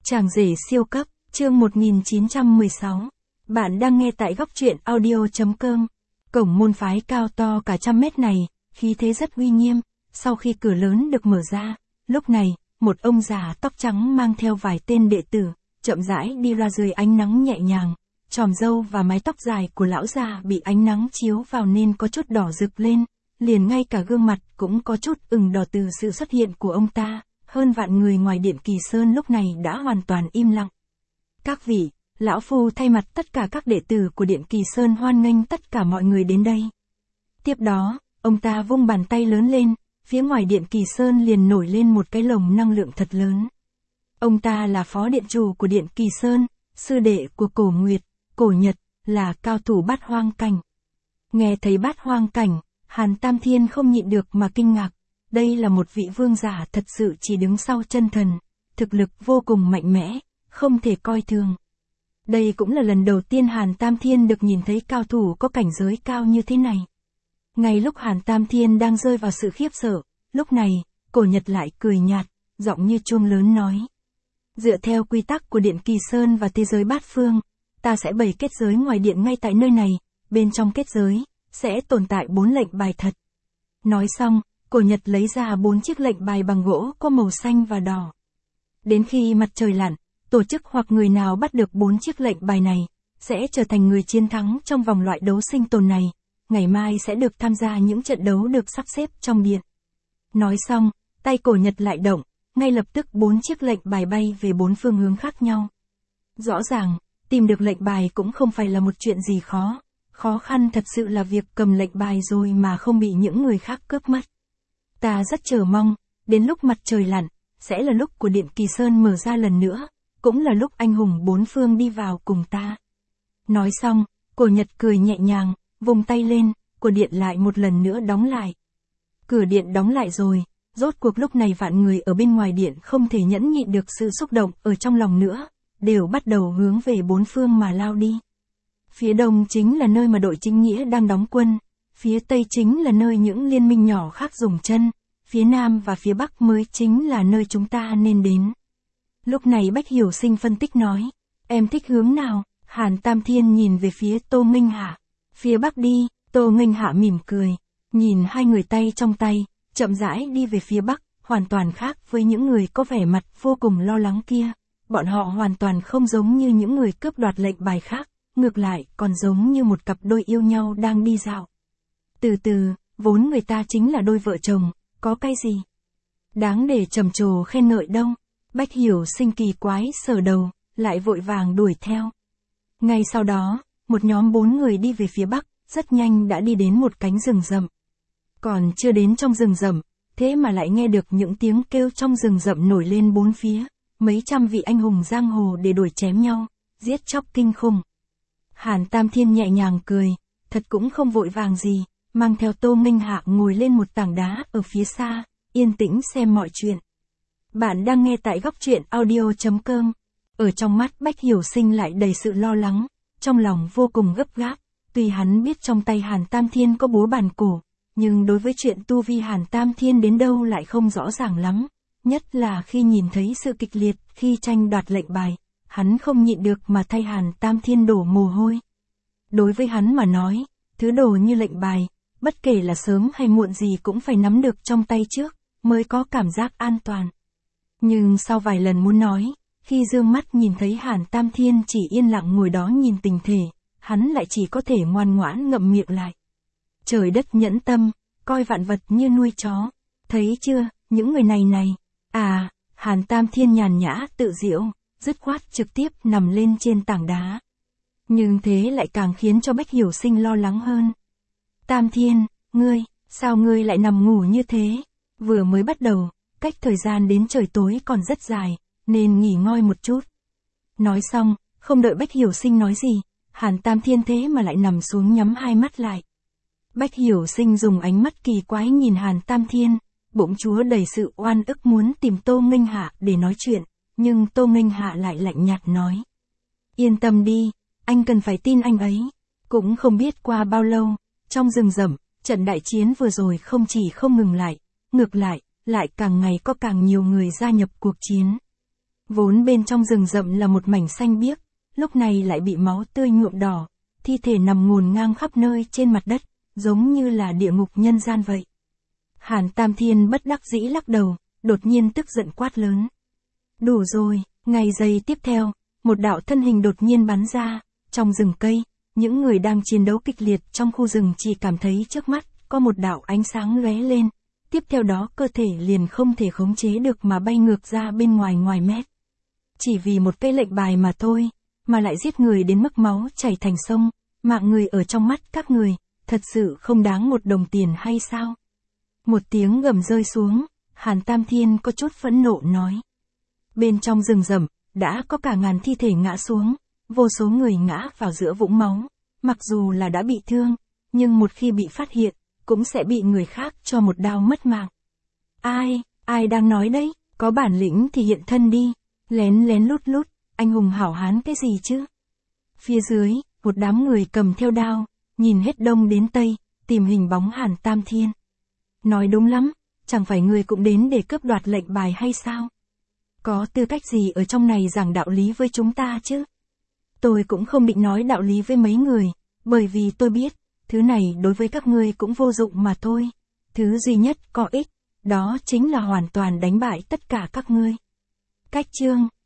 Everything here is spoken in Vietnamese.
Chàng rể siêu cấp, chương 1916. Bạn đang nghe tại góc truyện audio.com. Cổng môn phái cao to cả 100 mét này, khí thế rất uy nghiêm. Sau khi cửa lớn được mở ra, lúc này, một ông già tóc trắng mang theo vài tên đệ tử, chậm rãi đi ra dưới ánh nắng nhẹ nhàng. Chòm râu và mái tóc dài của lão già bị ánh nắng chiếu vào nên có chút đỏ rực lên, liền ngay cả gương mặt cũng có chút ửng đỏ từ sự xuất hiện của ông ta. Hơn vạn người ngoài Điện Kỳ Sơn lúc này đã hoàn toàn im lặng. Các vị, lão phu thay mặt tất cả các đệ tử của Điện Kỳ Sơn hoan nghênh tất cả mọi người đến đây. Tiếp đó, ông ta vung bàn tay lớn lên, phía ngoài Điện Kỳ Sơn liền nổi lên một cái lồng năng lượng thật lớn. Ông ta là phó điện chủ của Điện Kỳ Sơn, sư đệ của Cổ Nguyệt, Cổ Nhật, là cao thủ bát hoang cảnh. Nghe thấy bát hoang cảnh, Hàn Tam Thiên không nhịn được mà kinh ngạc. Đây là một vị vương giả thật sự chỉ đứng sau chân thần, thực lực vô cùng mạnh mẽ, không thể coi thường. Đây cũng là lần đầu tiên Hàn Tam Thiên được nhìn thấy cao thủ có cảnh giới cao như thế này. Ngay lúc Hàn Tam Thiên đang rơi vào sự khiếp sợ, lúc này, Cổ Nhật lại cười nhạt, giọng như chuông lớn nói. Dựa theo quy tắc của Điện Kỳ Sơn và thế giới bát phương, ta sẽ bày kết giới ngoài điện ngay tại nơi này, bên trong kết giới, sẽ tồn tại 4 lệnh bài thật. Nói xong, Cổ Nhật lấy ra 4 chiếc lệnh bài bằng gỗ có màu xanh và đỏ. Đến khi mặt trời lặn, tổ chức hoặc người nào bắt được 4 chiếc lệnh bài này, sẽ trở thành người chiến thắng trong vòng loại đấu sinh tồn này, ngày mai sẽ được tham gia những trận đấu được sắp xếp trong điện. Nói xong, tay Cổ Nhật lại động, ngay lập tức 4 chiếc lệnh bài bay về 4 phương hướng khác nhau. Rõ ràng, tìm được lệnh bài cũng không phải là một chuyện gì khó, khó khăn thật sự là việc cầm lệnh bài rồi mà không bị những người khác cướp mất. Ta rất chờ mong, đến lúc mặt trời lặn, sẽ là lúc của Điện Kỳ Sơn mở ra lần nữa, cũng là lúc anh hùng 4 phương đi vào cùng ta. Nói xong, Cổ Nhật cười nhẹ nhàng, vùng tay lên, cửa điện lại một lần nữa đóng lại. Cửa điện đóng lại rồi, rốt cuộc lúc này vạn người ở bên ngoài điện không thể nhẫn nhịn được sự xúc động ở trong lòng nữa, đều bắt đầu hướng về 4 phương mà lao đi. Phía đông chính là nơi mà đội chính nghĩa đang đóng quân. Phía Tây chính là nơi những liên minh nhỏ khác dùng chân, phía Nam và phía Bắc mới chính là nơi chúng ta nên đến. Lúc này Bách Hiểu Sinh phân tích nói, em thích hướng nào? Hàn Tam Thiên nhìn về phía Tô Nghênh Hạ. Phía Bắc đi, Tô Nghênh Hạ mỉm cười, nhìn hai người tay trong tay, chậm rãi đi về phía Bắc, hoàn toàn khác với những người có vẻ mặt vô cùng lo lắng kia. Bọn họ hoàn toàn không giống như những người cướp đoạt lệnh bài khác, ngược lại còn giống như một cặp đôi yêu nhau đang đi dạo. Từ từ, vốn người ta chính là đôi vợ chồng, có cái gì đáng để trầm trồ khen ngợi đâu. Bách Hiểu Sinh kỳ quái sờ đầu, lại vội vàng đuổi theo. Ngay sau đó, một nhóm 4 người đi về phía Bắc, rất nhanh đã đi đến một cánh rừng rậm. Còn chưa đến trong rừng rậm, thế mà lại nghe được những tiếng kêu trong rừng rậm nổi lên bốn phía, mấy trăm vị anh hùng giang hồ để đuổi chém nhau, giết chóc kinh khủng. Hàn Tam Thiên nhẹ nhàng cười, thật cũng không vội vàng gì, mang theo Tô Nghênh Hạ ngồi lên một tảng đá ở phía xa, yên tĩnh xem mọi chuyện. Bạn đang nghe tại góc truyện audio.com. Ở trong mắt Bách Hiểu Sinh lại đầy sự lo lắng, trong lòng vô cùng gấp gáp, tuy hắn biết trong tay Hàn Tam Thiên có búa bàn cổ, nhưng đối với chuyện tu vi Hàn Tam Thiên đến đâu lại không rõ ràng lắm, nhất là khi nhìn thấy sự kịch liệt khi tranh đoạt lệnh bài, hắn không nhịn được mà thay Hàn Tam Thiên đổ mồ hôi. Đối với hắn mà nói, thứ đồ như lệnh bài, bất kể là sớm hay muộn gì cũng phải nắm được trong tay trước, mới có cảm giác an toàn. Nhưng sau vài lần muốn nói, khi dương mắt nhìn thấy Hàn Tam Thiên chỉ yên lặng ngồi đó nhìn tình thể, hắn lại chỉ có thể ngoan ngoãn ngậm miệng lại. Trời đất nhẫn tâm, coi vạn vật như nuôi chó. Thấy chưa, những người này. Hàn Tam Thiên nhàn nhã tự giễu, dứt khoát trực tiếp nằm lên trên tảng đá. Nhưng thế lại càng khiến cho Bách Hiểu Sinh lo lắng hơn. Tam Thiên, sao ngươi lại nằm ngủ như thế? Vừa mới bắt đầu, cách thời gian đến trời tối còn rất dài, nên nghỉ ngơi một chút. Nói xong, không đợi Bách Hiểu Sinh nói gì, Hàn Tam Thiên thế mà lại nằm xuống nhắm hai mắt lại. Bách Hiểu Sinh dùng ánh mắt kỳ quái nhìn Hàn Tam Thiên, bụng chúa đầy sự oan ức muốn tìm Tô Nghênh Hạ để nói chuyện, nhưng Tô Nghênh Hạ lại lạnh nhạt nói. Yên tâm đi, anh cần phải tin anh ấy. Cũng không biết qua bao lâu, trong rừng rậm, trận đại chiến vừa rồi không chỉ không ngừng lại, ngược lại, lại càng ngày có càng nhiều người gia nhập cuộc chiến. Vốn bên trong rừng rậm là một mảnh xanh biếc, lúc này lại bị máu tươi nhuộm đỏ, thi thể nằm ngổn ngang khắp nơi trên mặt đất, giống như là địa ngục nhân gian vậy. Hàn Tam Thiên bất đắc dĩ lắc đầu, đột nhiên tức giận quát lớn. Đủ rồi, ngày giây tiếp theo, một đạo thân hình đột nhiên bắn ra, trong rừng cây, những người đang chiến đấu kịch liệt trong khu rừng chỉ cảm thấy trước mắt, có một đạo ánh sáng lóe lên, tiếp theo đó cơ thể liền không thể khống chế được mà bay ngược ra bên ngoài mét. Chỉ vì một cây lệnh bài mà thôi, mà lại giết người đến mức máu chảy thành sông, mạng người ở trong mắt các người, thật sự không đáng một đồng tiền hay sao? Một tiếng gầm rơi xuống, Hàn Tam Thiên có chút phẫn nộ nói. Bên trong rừng rậm, đã có cả ngàn thi thể ngã xuống, vô số người ngã vào giữa vũng máu, mặc dù là đã bị thương, nhưng một khi bị phát hiện, cũng sẽ bị người khác cho một đao mất mạng. Ai đang nói đấy, có bản lĩnh thì hiện thân đi, lén lút, anh hùng hảo hán cái gì chứ? Phía dưới, một đám người cầm theo đao, nhìn hết đông đến tây, tìm hình bóng Hàn Tam Thiên. Nói đúng lắm, chẳng phải người cũng đến để cướp đoạt lệnh bài hay sao? Có tư cách gì ở trong này giảng đạo lý với chúng ta chứ? Tôi cũng không định nói đạo lý với mấy người, bởi vì tôi biết, thứ này đối với các ngươi cũng vô dụng mà thôi. Thứ duy nhất có ích, đó chính là hoàn toàn đánh bại tất cả các ngươi. Cách chương